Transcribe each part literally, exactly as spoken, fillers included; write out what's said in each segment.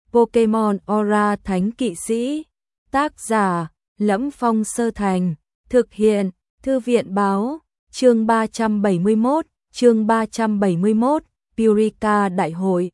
Pokemon Aura Thánh Kỵ Sĩ. Tác giả: Lẫm Phong Sơ Thành. Thực hiện: Thư viện báo. Chương ba trăm bảy mươi mốt, chương ba trăm bảy mươi mốt, Purika Đại hội.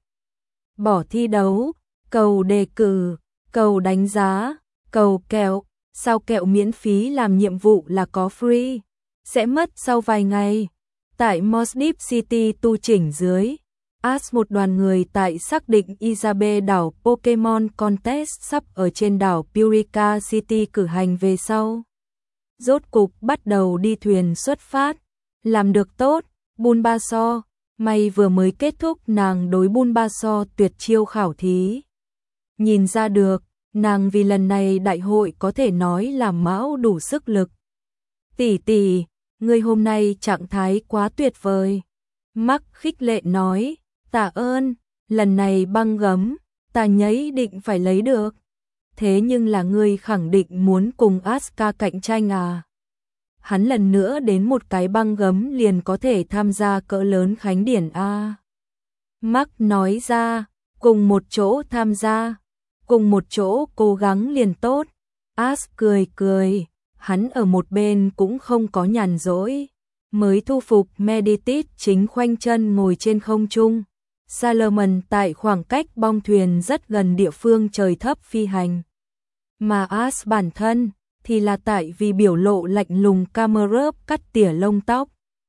Bỏ thi đấu, cầu đề cử, cầu đánh giá, cầu kẹo. Sao kẹo miễn phí làm nhiệm vụ là có free? Sẽ mất sau vài ngày. Tại Moss Deep City tu chỉnh dưới, Ash một đoàn người tại xác định Izabe đảo Pokemon Contest sắp ở trên đảo Purika City cử hành về sau. Rốt cục bắt đầu đi thuyền xuất phát. Làm được tốt, Bulbasaur. May vừa mới kết thúc nàng đối Bulbasaur tuyệt chiêu khảo thí. Nhìn ra được, nàng vì lần này đại hội có thể nói là mão đủ sức lực. Tỷ tỷ, ngươi hôm nay trạng thái quá tuyệt vời. Mark khích lệ nói, tạ ơn, lần này băng gấm, ta nhấy định phải lấy được. Thế nhưng là ngươi khẳng định muốn cùng Asuka cạnh tranh à? Hắn lần nữa đến một cái băng gấm liền có thể tham gia cỡ lớn khánh điển a. Mark nói ra, cùng một chỗ tham gia, cùng một chỗ cố gắng liền tốt. Ash cười cười, hắn ở một bên cũng không có nhàn rỗi. Mới thu phục Meditate chính khoanh chân ngồi trên không trung. Salomon tại khoảng cách bong thuyền rất gần địa phương trời thấp phi hành. Mà Ash bản thân thì là tại vì biểu lộ lạnh lùng Camerupt cắt tỉa lông tóc.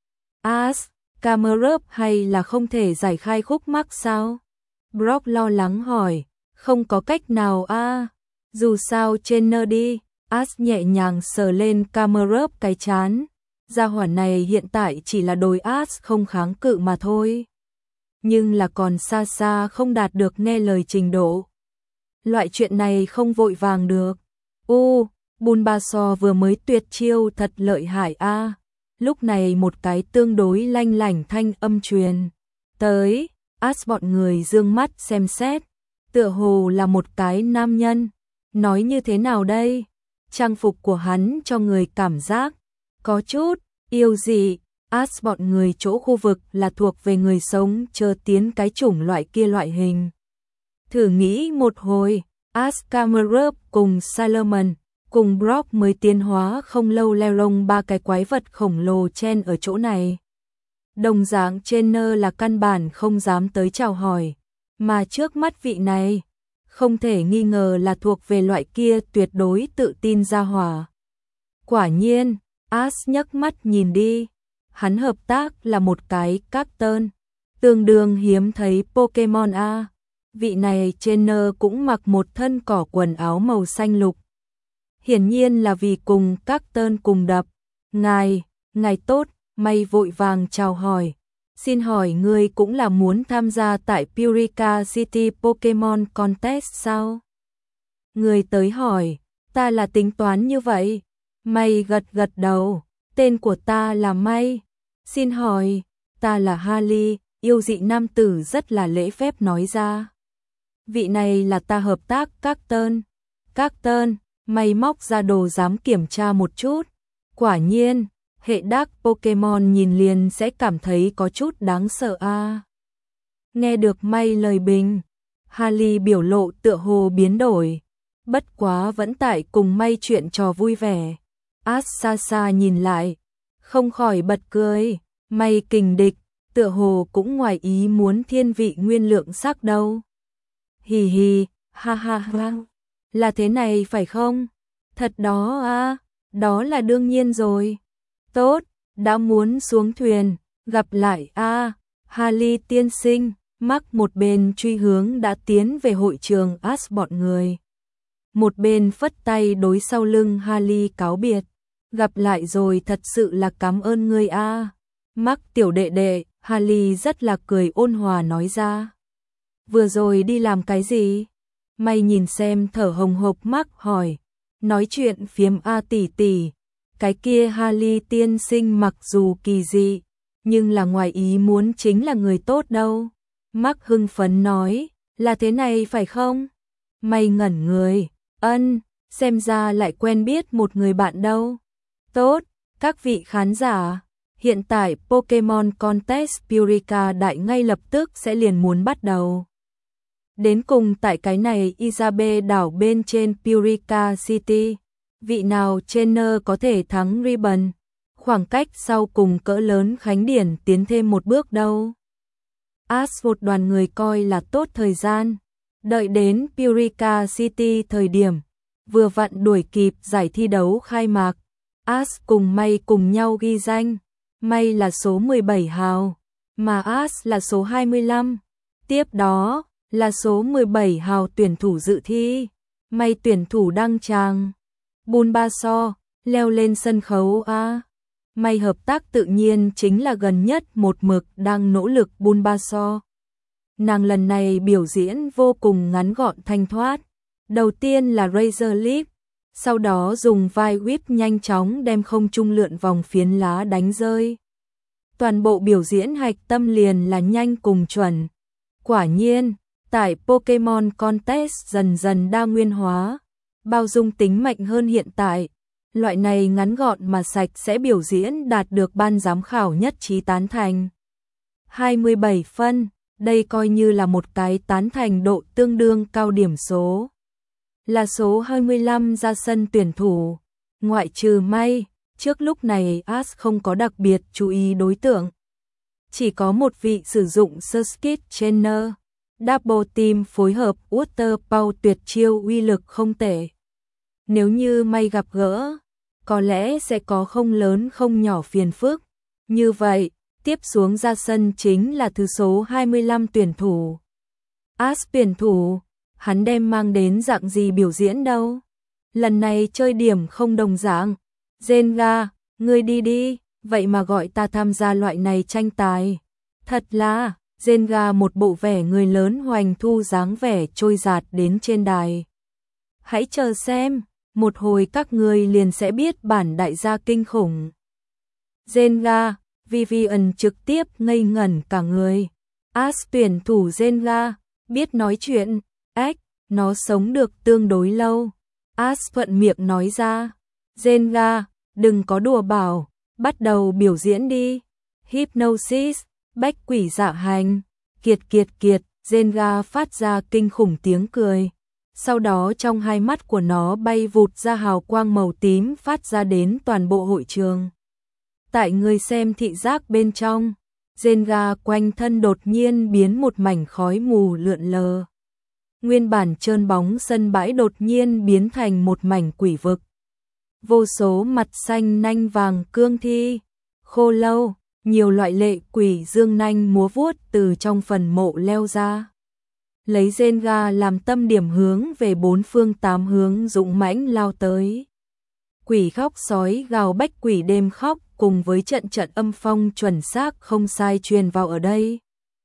Ash, Camerupt hay là không thể giải khai khúc mắc sao? Brock lo lắng hỏi, không có cách nào a. À. Dù sao trên nơ đi, Ash nhẹ nhàng sờ lên Camerupt cái chán. Gia hỏa này hiện tại chỉ là đồi Ash không kháng cự mà thôi. Nhưng là còn xa xa không đạt được nghe lời trình độ. Loại chuyện này không vội vàng được. U, Bulbasaur vừa mới tuyệt chiêu thật lợi hại a. À. Lúc này một cái tương đối lanh lảnh thanh âm truyền tới, Ash bọn người dương mắt xem xét, tựa hồ là một cái nam nhân. Nói như thế nào đây? Trang phục của hắn cho người cảm giác có chút yêu dị. Ash bọn người chỗ khu vực là thuộc về người sống chờ tiến cái chủng loại kia loại hình. Thử nghĩ một hồi, Ash, Camerupt cùng Salomon cùng Brock mới tiến hóa không lâu leo rông ba cái quái vật khổng lồ chen ở chỗ này. Đồng dạng trainer là căn bản không dám tới chào hỏi, mà trước mắt vị này không thể nghi ngờ là thuộc về loại kia tuyệt đối tự tin ra hỏa. Quả nhiên, Ash nhấc mắt nhìn đi, hắn hợp tác là một cái captain, tương đương hiếm thấy Pokemon a. Vị này trainer cũng mặc một thân cỏ quần áo màu xanh lục. Hiển nhiên là vì cùng captain cùng đập. Ngài, ngài tốt, May vội vàng chào hỏi. Xin hỏi ngươi cũng là muốn tham gia tại Purika City Pokemon Contest sao? Người tới hỏi, ta là tính toán như vậy. May gật gật đầu, tên của ta là May. Xin hỏi, ta là Harley, yêu dị nam tử rất là lễ phép nói ra. Vị này là ta hợp tác captain. Captain, May móc ra đồ dám kiểm tra một chút. Quả nhiên, hệ đắc Pokemon nhìn liền sẽ cảm thấy có chút đáng sợ a. À. Nghe được May lời bình, Harley biểu lộ tựa hồ biến đổi, bất quá vẫn tại cùng May chuyện trò vui vẻ. Ash xa xa nhìn lại, không khỏi bật cười, May kình địch, tựa hồ cũng ngoài ý muốn thiên vị nguyên lượng sắc đâu. Hì hì, ha ha ha, là thế này phải không? Thật đó a, à, đó là đương nhiên rồi. Tốt, đã muốn xuống thuyền, gặp lại a. À. Harley tiên sinh, Mark một bên truy hướng đã tiến về hội trường Ash bọn người. Một bên phất tay đối sau lưng Harley cáo biệt. Gặp lại rồi, thật sự là cảm ơn ngươi a. À. Mark tiểu đệ đệ, Harley rất là cười ôn hòa nói ra. Vừa rồi đi làm cái gì? May nhìn xem thở hồng hộc Mark hỏi. Nói chuyện phiếm a tỷ tỷ. Cái kia Harley tiên sinh mặc dù kỳ dị, nhưng là ngoài ý muốn chính là người tốt đâu. Mark hưng phấn nói, là thế này phải không? May ngẩn người, ân, xem ra lại quen biết một người bạn đâu. Tốt, các vị khán giả, hiện tại Pokemon Contest Purika Đại ngay lập tức sẽ liền muốn bắt đầu. Đến cùng tại cái này Isabe đảo bên trên Eureka City, vị nào trainer có thể thắng Ribbon, khoảng cách sau cùng cỡ lớn Khánh Điển tiến thêm một bước đâu. As một đoàn người coi là tốt thời gian, đợi đến Eureka City thời điểm, vừa vặn đuổi kịp giải thi đấu khai mạc, As cùng May cùng nhau ghi danh, May là số mười bảy hào, mà As là số hai mươi lăm, tiếp đó là số mười bảy hào tuyển thủ dự thi, May tuyển thủ đăng tràng. Bulbasaur leo lên sân khấu a. May hợp tác tự nhiên chính là gần nhất một mực đang nỗ lực Bulbasaur. Nàng lần này biểu diễn vô cùng ngắn gọn thanh thoát. Đầu tiên là Razor Leaf, sau đó dùng vai whip nhanh chóng đem không trung lượn vòng phiến lá đánh rơi. Toàn bộ biểu diễn hạch tâm liền là nhanh cùng chuẩn. Quả nhiên, tại Pokemon Contest dần dần đa nguyên hóa, bao dung tính mạnh hơn hiện tại. Loại này ngắn gọn mà sạch sẽ biểu diễn đạt được ban giám khảo nhất trí tán thành. hai mươi bảy phân, đây coi như là một cái tán thành độ tương đương cao điểm số. Là số hai mươi lăm ra sân tuyển thủ, ngoại trừ May, trước lúc này As không có đặc biệt chú ý đối tượng. Chỉ có một vị sử dụng Surskit Trainer, Double Team phối hợp Water Pow tuyệt chiêu uy lực không tệ. Nếu như May gặp gỡ, có lẽ sẽ có không lớn không nhỏ phiền phức. Như vậy, tiếp xuống ra sân chính là thứ số hai mươi lăm tuyển thủ. As tuyển thủ, hắn đem mang đến dạng gì biểu diễn đâu? Lần này chơi điểm không đồng dạng. Zenga, ngươi đi đi, vậy mà gọi ta tham gia loại này tranh tài. Thật là, Zenga một bộ vẻ người lớn hoành thu dáng vẻ trôi giạt đến trên đài. Hãy chờ xem, một hồi các ngươi liền sẽ biết bản đại gia kinh khủng. Zenga, Vivian trực tiếp ngây ngẩn cả người. As tuyển thủ Zenga, biết nói chuyện, ếch, nó sống được tương đối lâu. As thuận miệng nói ra, Zenga, đừng có đùa bảo, bắt đầu biểu diễn đi. Hypnosis, bách quỷ dạ hành, kiệt kiệt kiệt, Zenga phát ra kinh khủng tiếng cười. Sau đó trong hai mắt của nó bay vụt ra hào quang màu tím phát ra đến toàn bộ hội trường. Tại người xem thị giác bên trong, Zenga quanh thân đột nhiên biến một mảnh khói mù lượn lờ. Nguyên bản trơn bóng sân bãi đột nhiên biến thành một mảnh quỷ vực. Vô số mặt xanh nanh vàng cương thi, khô lâu, nhiều loại lệ quỷ dương nanh múa vuốt từ trong phần mộ leo ra. Lấy Zenga làm tâm điểm hướng về bốn phương tám hướng dũng mãnh lao tới. Quỷ khóc sói gào bách quỷ đêm khóc cùng với trận trận âm phong chuẩn xác không sai truyền vào ở đây.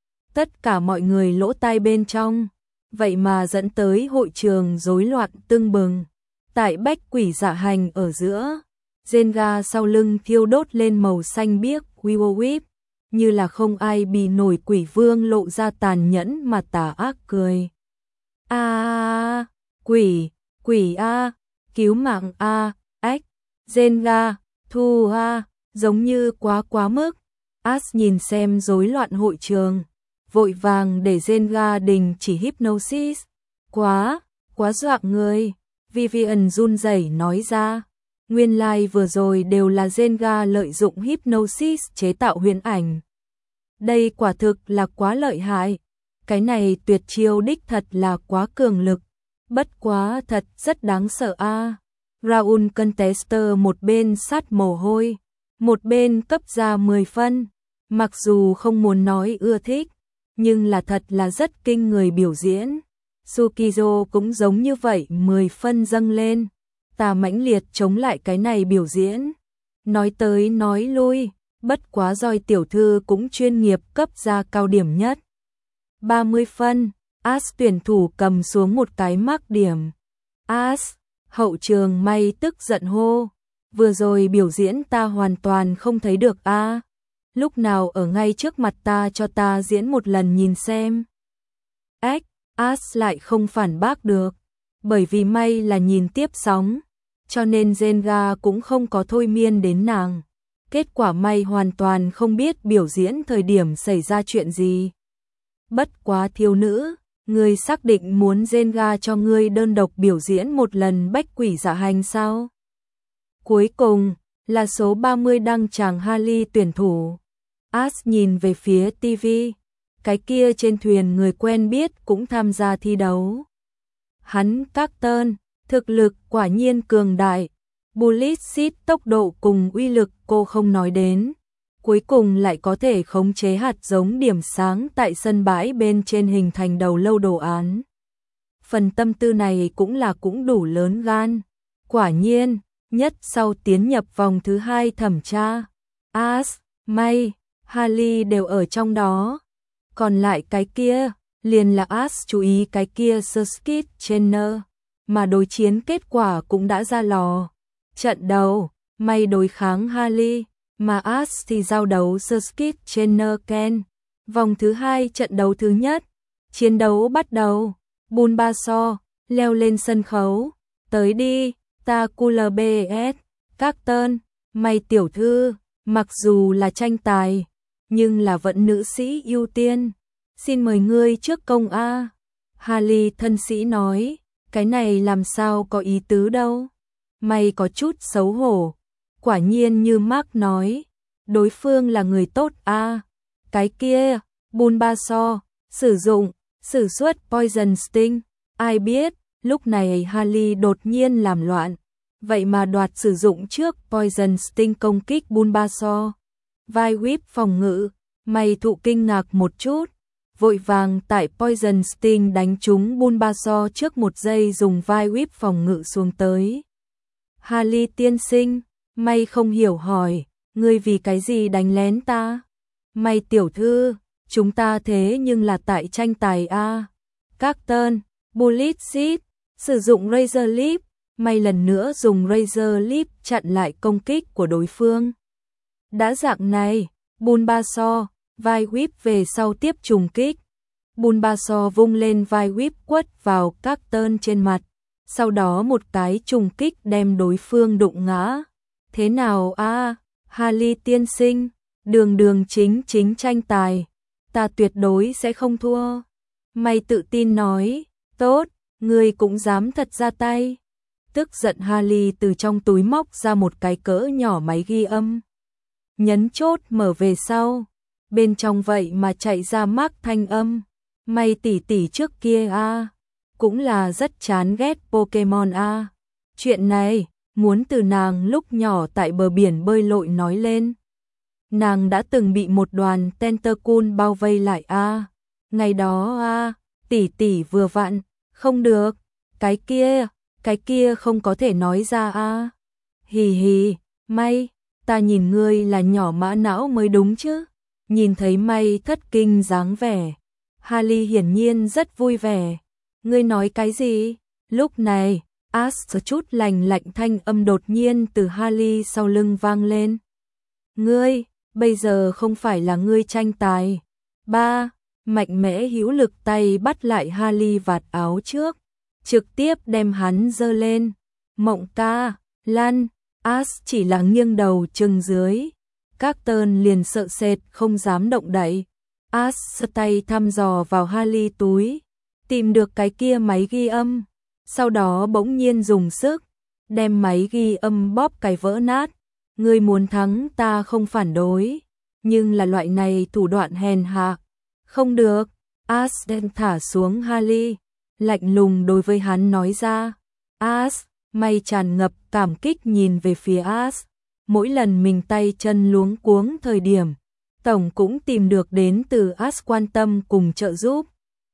Tất cả mọi người lỗ tai bên trong, vậy mà dẫn tới hội trường rối loạn tưng bừng. Tại bách quỷ dạ hành ở giữa, Zenga sau lưng thiêu đốt lên màu xanh biếc Wiwo Whip, như là không ai bì nổi quỷ vương lộ ra tàn nhẫn mà tà ác cười. A à, quỷ, quỷ a, cứu mạng a, ếch, Zenga, thu a, giống như quá quá mức. As nhìn xem rối loạn hội trường, vội vàng để Zenga đình chỉ hypnosis. Quá, quá dọa người, Vivian run rẩy nói ra. Nguyên lai like vừa rồi đều là Zenga lợi dụng hypnosis chế tạo huyền ảnh. Đây quả thực là quá lợi hại. Cái này tuyệt chiêu đích thật là quá cường lực. Bất quá thật rất đáng sợ a. À. Raul Contester một bên sát mồ hôi, một bên cấp ra mười phân. Mặc dù không muốn nói ưa thích, nhưng là thật là rất kinh người biểu diễn. Sukizo cũng giống như vậy mười phân dâng lên. Ta mãnh liệt chống lại cái này biểu diễn. Nói tới nói lui, bất quá Doi tiểu thư cũng chuyên nghiệp cấp ra cao điểm nhất. ba mươi phân, As tuyển thủ cầm xuống một cái mác điểm. As, hậu trường May tức giận hô. Vừa rồi biểu diễn ta hoàn toàn không thấy được a. À. Lúc nào ở ngay trước mặt ta cho ta diễn một lần nhìn xem. Ếch, As lại không phản bác được. Bởi vì May là nhìn tiếp sóng, cho nên Zenga cũng không có thôi miên đến nàng. Kết quả May hoàn toàn không biết biểu diễn thời điểm xảy ra chuyện gì. Bất quá thiếu nữ, Ngươi xác định muốn Zenga cho ngươi đơn độc biểu diễn một lần bách quỷ dạ hành sao? Cuối cùng, là số ba mươi đăng chàng Harley tuyển thủ. Ash nhìn về phía ti vi, cái kia trên thuyền người quen biết cũng tham gia thi đấu. Hắn Carton, thực lực quả nhiên cường đại. Bullet Seed tốc độ cùng uy lực cô không nói đến. Cuối cùng lại có thể khống chế hạt giống điểm sáng tại sân bãi bên trên hình thành đầu lâu đồ án. Phần tâm tư này cũng là cũng đủ lớn gan. Quả nhiên, nhất sau tiến nhập vòng thứ hai thẩm tra, Ash, May, Harley đều ở trong đó. Còn lại cái kia, liền là Ash chú ý cái kia Skip Trainer, mà đối chiến kết quả cũng đã ra lò. Trận đầu, May đối kháng Harley, mà Ash thì giao đấu Skip Trainer Ken. Vòng thứ hai trận đấu thứ nhất, chiến đấu bắt đầu. Bulbasaur leo lên sân khấu, tới đi, ta Cooler bê ét, Carton, May tiểu thư, mặc dù là tranh tài, nhưng là vẫn nữ sĩ ưu tiên. Xin mời ngươi trước công a. Harley thân sĩ nói, cái này làm sao có ý tứ đâu. May có chút xấu hổ. Quả nhiên như Mark nói, đối phương là người tốt a. Cái kia, Bulbasaur, sử dụng, sử xuất Poison Sting. Ai biết, lúc này Harley đột nhiên làm loạn. Vậy mà đoạt sử dụng trước Poison Sting công kích Bulbasaur. Vai Whip phòng ngự, May thụ kinh ngạc một chút. Vội vàng tại Poison Sting đánh trúng Bulbasaur trước một giây dùng vai Whip phòng ngự xuống tới. Harley tiên sinh, May không hiểu hỏi, ngươi vì cái gì đánh lén ta? May tiểu thư, chúng ta thế nhưng là tại tranh tài a. Carton, Bullet Seed, sử dụng Razor Leaf, May lần nữa dùng Razor Leaf chặn lại công kích của đối phương. Đã dạng này, Bulbasaur, vai Whip về sau tiếp trùng kích. Bulbasaur vung lên vai Whip quất vào Carton trên mặt, sau đó một cái trùng kích đem đối phương đụng ngã. Thế nào a, Harley tiên sinh, đường đường chính chính tranh tài, ta tuyệt đối sẽ không thua. May tự tin nói, tốt, ngươi cũng dám thật ra tay. Tức giận Harley từ trong túi móc ra một cái cỡ nhỏ máy ghi âm. Nhấn chốt mở về sau, bên trong vậy mà chạy ra Mark thanh âm. May tỷ tỷ trước kia a, cũng là rất chán ghét Pokemon a. Chuyện này, muốn từ nàng lúc nhỏ tại bờ biển bơi lội nói lên. Nàng đã từng bị một đoàn Tentacool bao vây lại a. Ngày đó a, tỷ tỷ vừa vặn, không được, cái kia, cái kia không có thể nói ra a. Hì hì, May, ta nhìn ngươi là nhỏ mã não mới đúng chứ. Nhìn thấy May thất kinh dáng vẻ, Harley hiển nhiên rất vui vẻ. Ngươi nói cái gì? Lúc này, Ash chút lành lạnh thanh âm đột nhiên từ Harley sau lưng vang lên. Ngươi, bây giờ không phải là ngươi tranh tài. Ba, mạnh mẽ hữu lực tay bắt lại Harley vạt áo trước, trực tiếp đem hắn giơ lên. Mộng ca, lăn, Ash chỉ là nghiêng đầu chừng dưới. Carton liền sợ sệt không dám động đậy. Ash tay thăm dò vào Harley túi, tìm được cái kia máy ghi âm, sau đó bỗng nhiên dùng sức, đem máy ghi âm bóp cái vỡ nát. Ngươi muốn thắng ta không phản đối, nhưng là loại này thủ đoạn hèn hạ. Không được, Ash đem thả xuống Harley, lạnh lùng đối với hắn nói ra. Ash, May tràn ngập cảm kích nhìn về phía Ash. Mỗi lần mình tay chân luống cuống thời điểm, tổng cũng tìm được đến từ Ash quan tâm cùng trợ giúp.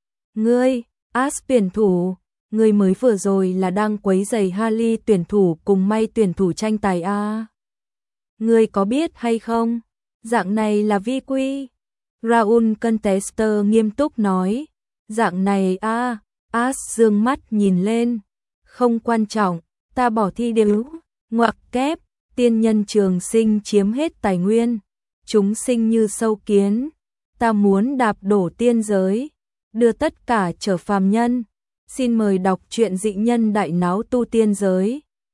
Ngươi, Ash tuyển thủ, ngươi mới vừa rồi là đang quấy rầy Harley tuyển thủ cùng May tuyển thủ tranh tài a. À? Ngươi có biết hay không? Dạng này là vi quy. Raul Contester nghiêm túc nói. Dạng này a, à? Ash dương mắt nhìn lên. Không quan trọng, ta bỏ thi đều. Ngoặc kép, tiên nhân trường sinh chiếm hết tài nguyên. Chúng sinh như sâu kiến. Ta muốn đạp đổ tiên giới, đưa tất cả trở phàm nhân. Xin mời đọc truyện dị nhân đại náo tu tiên giới.